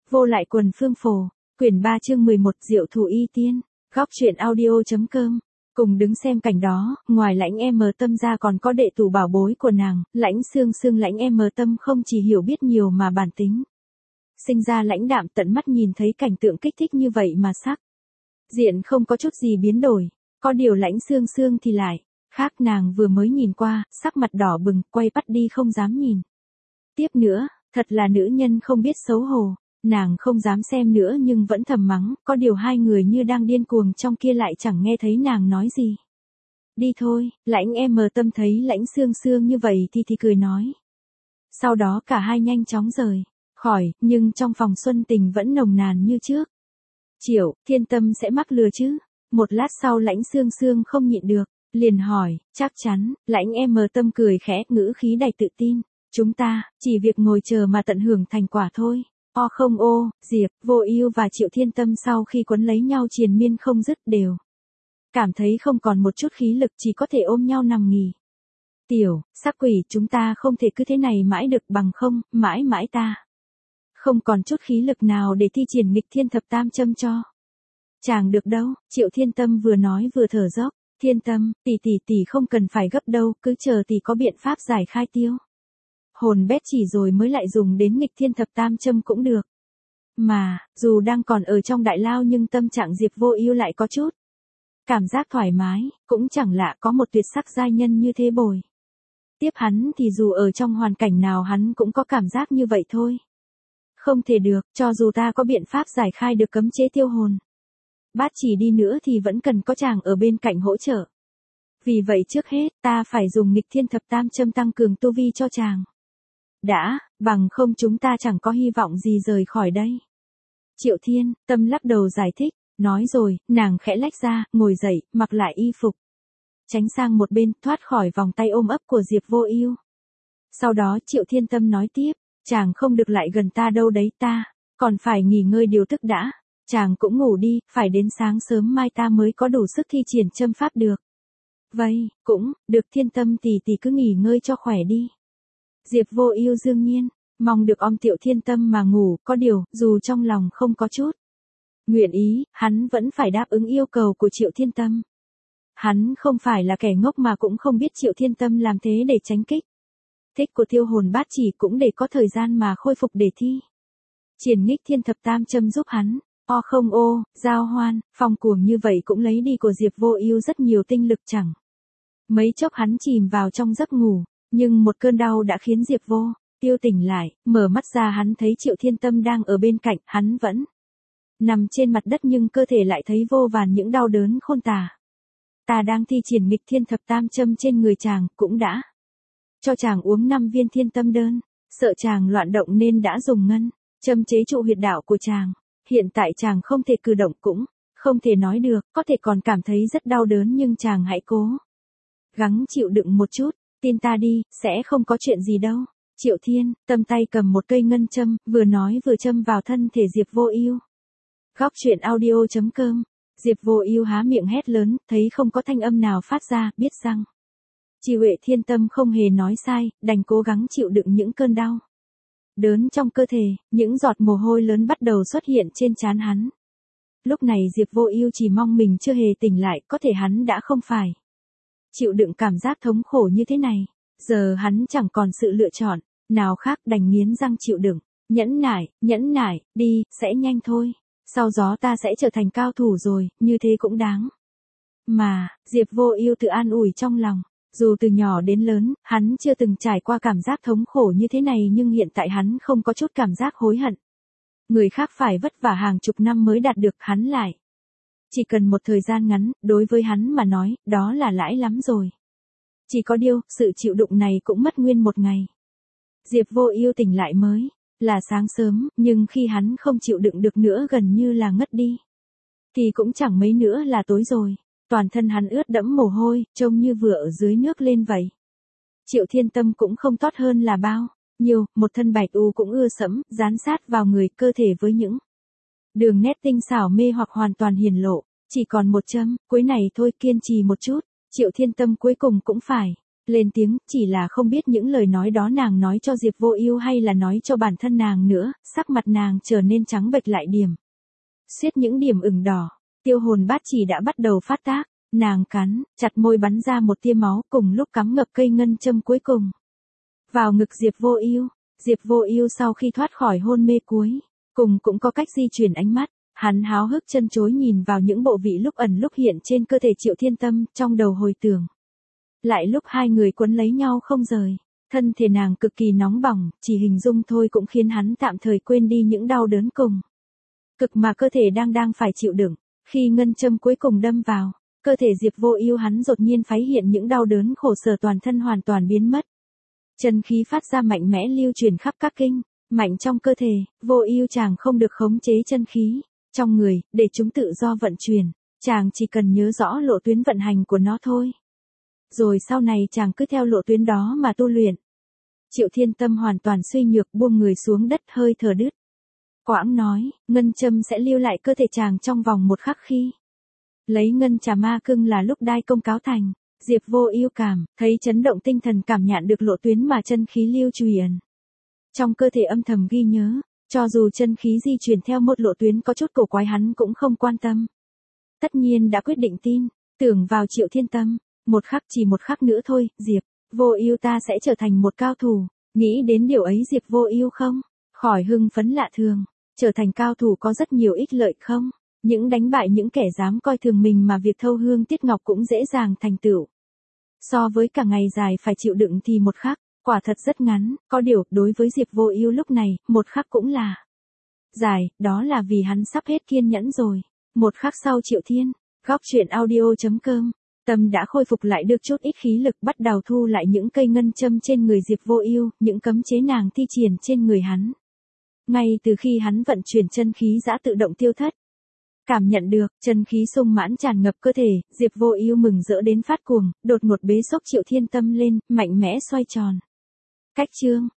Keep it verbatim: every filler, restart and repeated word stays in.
Vô lại quần phương phổ, quyển ba chương mười một Diệu thủ y tiên, góc truyện audio.com. Cùng đứng xem cảnh đó, ngoài lãnh em tâm ra còn có đệ tử bảo bối của nàng, lãnh xương xương lãnh em tâm không chỉ hiểu biết nhiều mà bản tính. Sinh ra lãnh đạm tận mắt nhìn thấy cảnh tượng kích thích như vậy mà sắc. Diện không có chút gì biến đổi, có điều lãnh xương xương thì lại, khác nàng vừa mới nhìn qua, sắc mặt đỏ bừng, quay bắt đi không dám nhìn. Tiếp nữa, thật là nữ nhân không biết xấu hổ. Nàng không dám xem nữa nhưng vẫn thầm mắng, có điều hai người như đang điên cuồng trong kia lại chẳng nghe thấy nàng nói gì. Đi thôi, lãnh em mờ tâm thấy lãnh xương xương như vậy thì thì cười nói. Sau đó cả hai nhanh chóng rời khỏi, nhưng trong phòng Xuân Tình vẫn nồng nàn như trước. Triệu, Thiên Tâm sẽ mắc lừa chứ? Một lát sau lãnh xương xương không nhịn được, liền hỏi, chắc chắn, lãnh em mờ tâm cười khẽ, ngữ khí đầy tự tin. Chúng ta, chỉ việc ngồi chờ mà tận hưởng thành quả thôi. O không ô, Diệp, Vô Ưu và Triệu Thiên Tâm sau khi quấn lấy nhau triền miên không dứt đều. Cảm thấy không còn một chút khí lực, chỉ có thể ôm nhau nằm nghỉ. Tiểu, sắc quỷ, chúng ta không thể cứ thế này mãi được, bằng không, mãi mãi ta. Không còn chút khí lực nào để thi triển nghịch thiên thập tam châm cho. Chàng được đâu, Triệu Thiên Tâm vừa nói vừa thở dốc. Thiên Tâm, tỷ tỷ tỷ không cần phải gấp đâu, cứ chờ tỷ có biện pháp giải khai tiêu. Hồn bét chỉ rồi mới lại dùng đến nghịch thiên thập tam châm cũng được. Mà, dù đang còn ở trong đại lao nhưng tâm trạng Diệp Vô Ưu lại có chút cảm giác thoải mái, cũng chẳng lạ có một tuyệt sắc giai nhân như thế bồi. Tiếp hắn thì dù ở trong hoàn cảnh nào hắn cũng có cảm giác như vậy thôi. Không thể được, cho dù ta có biện pháp giải khai được cấm chế tiêu hồn. Bát chỉ đi nữa thì vẫn cần có chàng ở bên cạnh hỗ trợ. Vì vậy trước hết, ta phải dùng nghịch thiên thập tam châm tăng cường tu vi cho chàng. Đã, bằng không chúng ta chẳng có hy vọng gì rời khỏi đây. Triệu Thiên Tâm lắc đầu giải thích, nói rồi, nàng khẽ lách ra, ngồi dậy, mặc lại y phục. Tránh sang một bên, thoát khỏi vòng tay ôm ấp của Diệp Vô Ưu. Sau đó Triệu Thiên Tâm nói tiếp, chàng không được lại gần ta đâu đấy, ta còn phải nghỉ ngơi điều tức đã. Chàng cũng ngủ đi, phải đến sáng sớm mai ta mới có đủ sức thi triển châm pháp được. Vậy, cũng, được Thiên Tâm tỷ tỷ cứ nghỉ ngơi cho khỏe đi. Diệp Vô Ưu đương nhiên mong được ôm Tiểu Thiên Tâm mà ngủ, có điều, dù trong lòng không có chút nguyện ý, hắn vẫn phải đáp ứng yêu cầu của Triệu Thiên Tâm. Hắn không phải là kẻ ngốc mà cũng không biết Triệu Thiên Tâm làm thế để tránh kích thích của tiêu hồn bát chỉ, cũng để có thời gian mà khôi phục để thi triển nghịch thiên thập tam châm giúp hắn. O không ô, giao hoan, phong cuồng như vậy cũng lấy đi của Diệp Vô Ưu rất nhiều tinh lực, chẳng mấy chốc hắn chìm vào trong giấc ngủ. Nhưng một cơn đau đã khiến Diệp Vô Ưu tỉnh lại, mở mắt ra hắn thấy Triệu Thiên Tâm đang ở bên cạnh, hắn vẫn nằm trên mặt đất nhưng cơ thể lại thấy vô vàn những đau đớn khôn tả. Ta đang thi triển nghịch thiên thập tam châm trên người chàng, cũng đã cho chàng uống năm viên thiên tâm đơn, sợ chàng loạn động nên đã dùng ngân châm chế trụ huyệt đạo của chàng. Hiện tại chàng không thể cử động, cũng không thể nói được, có thể còn cảm thấy rất đau đớn nhưng chàng hãy cố gắng chịu đựng một chút. Tin ta đi, sẽ không có chuyện gì đâu. Triệu Thiên Tâm tay cầm một cây ngân châm, vừa nói vừa châm vào thân thể Diệp Vô Ưu. Góc truyện audio.com. Diệp Vô Ưu há miệng hét lớn, thấy không có thanh âm nào phát ra, biết rằng Chi Huệ Thiên Tâm không hề nói sai, đành cố gắng chịu đựng những cơn đau đớn trong cơ thể. Những giọt mồ hôi lớn bắt đầu xuất hiện trên trán hắn. Lúc này Diệp Vô Ưu chỉ mong mình chưa hề tỉnh lại, có thể hắn đã không phải chịu đựng cảm giác thống khổ như thế này. Giờ hắn chẳng còn sự lựa chọn nào khác, đành nghiến răng chịu đựng. Nhẫn nại, nhẫn nại, đi, sẽ nhanh thôi. Sau đó ta sẽ trở thành cao thủ rồi, như thế cũng đáng. Mà, Diệp Vô Ưu tự an ủi trong lòng. Dù từ nhỏ đến lớn, hắn chưa từng trải qua cảm giác thống khổ như thế này, nhưng hiện tại hắn không có chút cảm giác hối hận. Người khác phải vất vả hàng chục năm mới đạt được, hắn lại chỉ cần một thời gian ngắn, đối với hắn mà nói, đó là lãi lắm rồi. Chỉ có điều, sự chịu đựng này cũng mất nguyên một ngày. Diệp Vô Ưu tỉnh lại mới là sáng sớm, nhưng khi hắn không chịu đựng được nữa, gần như là ngất đi, thì cũng chẳng mấy nữa là tối rồi. Toàn thân hắn ướt đẫm mồ hôi, trông như vừa ở dưới nước lên vậy. Triệu Thiên Tâm cũng không tốt hơn là bao nhiêu, một thân bạch u cũng ưa sẫm, dán sát vào người, cơ thể với những đường nét tinh xảo mê hoặc hoàn toàn hiển lộ. Chỉ còn một châm, cuối này thôi, kiên trì một chút. Triệu Thiên Tâm cuối cùng cũng phải lên tiếng, chỉ là không biết những lời nói đó nàng nói cho Diệp Vô Ưu hay là nói cho bản thân nàng nữa, sắc mặt nàng trở nên trắng bệch lại điểm. Suýt những điểm ửng đỏ, tiêu hồn bát chỉ đã bắt đầu phát tác, nàng cắn, chặt môi bắn ra một tia máu cùng lúc cắm ngập cây ngân châm cuối cùng. Vào ngực Diệp Vô Ưu, Diệp Vô Ưu sau khi thoát khỏi hôn mê cuối, cùng cũng có cách di chuyển ánh mắt, hắn háo hức chân chối nhìn vào những bộ vị lúc ẩn lúc hiện trên cơ thể Triệu Thiên Tâm, trong đầu hồi tưởng. Lại lúc hai người quấn lấy nhau không rời, thân thể nàng cực kỳ nóng bỏng, chỉ hình dung thôi cũng khiến hắn tạm thời quên đi những đau đớn cùng. Cực mà cơ thể đang đang phải chịu đựng, khi ngân châm cuối cùng đâm vào, cơ thể Diệp Vô Ưu hắn đột nhiên phái hiện những đau đớn khổ sở toàn thân hoàn toàn biến mất. Chân khí phát ra mạnh mẽ lưu truyền khắp các kinh, mạnh trong cơ thể, Vô Ưu chàng không được khống chế chân khí trong người, để chúng tự do vận chuyển, chàng chỉ cần nhớ rõ lộ tuyến vận hành của nó thôi. Rồi sau này chàng cứ theo lộ tuyến đó mà tu luyện. Triệu Thiên Tâm hoàn toàn suy nhược buông người xuống đất hơi thở đứt. Quãng nói, ngân châm sẽ lưu lại cơ thể chàng trong vòng một khắc khi. Lấy ngân trà ma cưng là lúc đai công cáo thành, Diệp Vô Ưu cảm, thấy chấn động tinh thần cảm nhận được lộ tuyến mà chân khí lưu truyền. Trong cơ thể âm thầm ghi nhớ, cho dù chân khí di chuyển theo một lộ tuyến có chút cổ quái hắn cũng không quan tâm. Tất nhiên đã quyết định tin, tưởng vào Triệu Thiên Tâm, một khắc chỉ một khắc nữa thôi, Diệp Vô Ưu ta sẽ trở thành một cao thủ, nghĩ đến điều ấy Diệp Vô Ưu không khỏi hưng phấn lạ thường, trở thành cao thủ có rất nhiều ích lợi không? Những đánh bại những kẻ dám coi thường mình mà việc thâu hương tiết ngọc cũng dễ dàng thành tựu. So với cả ngày dài phải chịu đựng thì một khắc, quả thật rất ngắn, có điều, đối với Diệp Vô Ưu lúc này, một khắc cũng là dài, đó là vì hắn sắp hết kiên nhẫn rồi. Một khắc sau Triệu Thiên, góc truyện audio chấm com, Tâm đã khôi phục lại được chút ít khí lực bắt đầu thu lại những cây ngân châm trên người Diệp Vô Ưu, những cấm chế nàng thi triển trên người hắn. Ngay từ khi hắn vận chuyển chân khí đã tự động tiêu thất. Cảm nhận được, chân khí sung mãn tràn ngập cơ thể, Diệp Vô Ưu mừng rỡ đến phát cuồng, đột ngột bế xốc Triệu Thiên Tâm lên, mạnh mẽ xoay tròn. Cách chương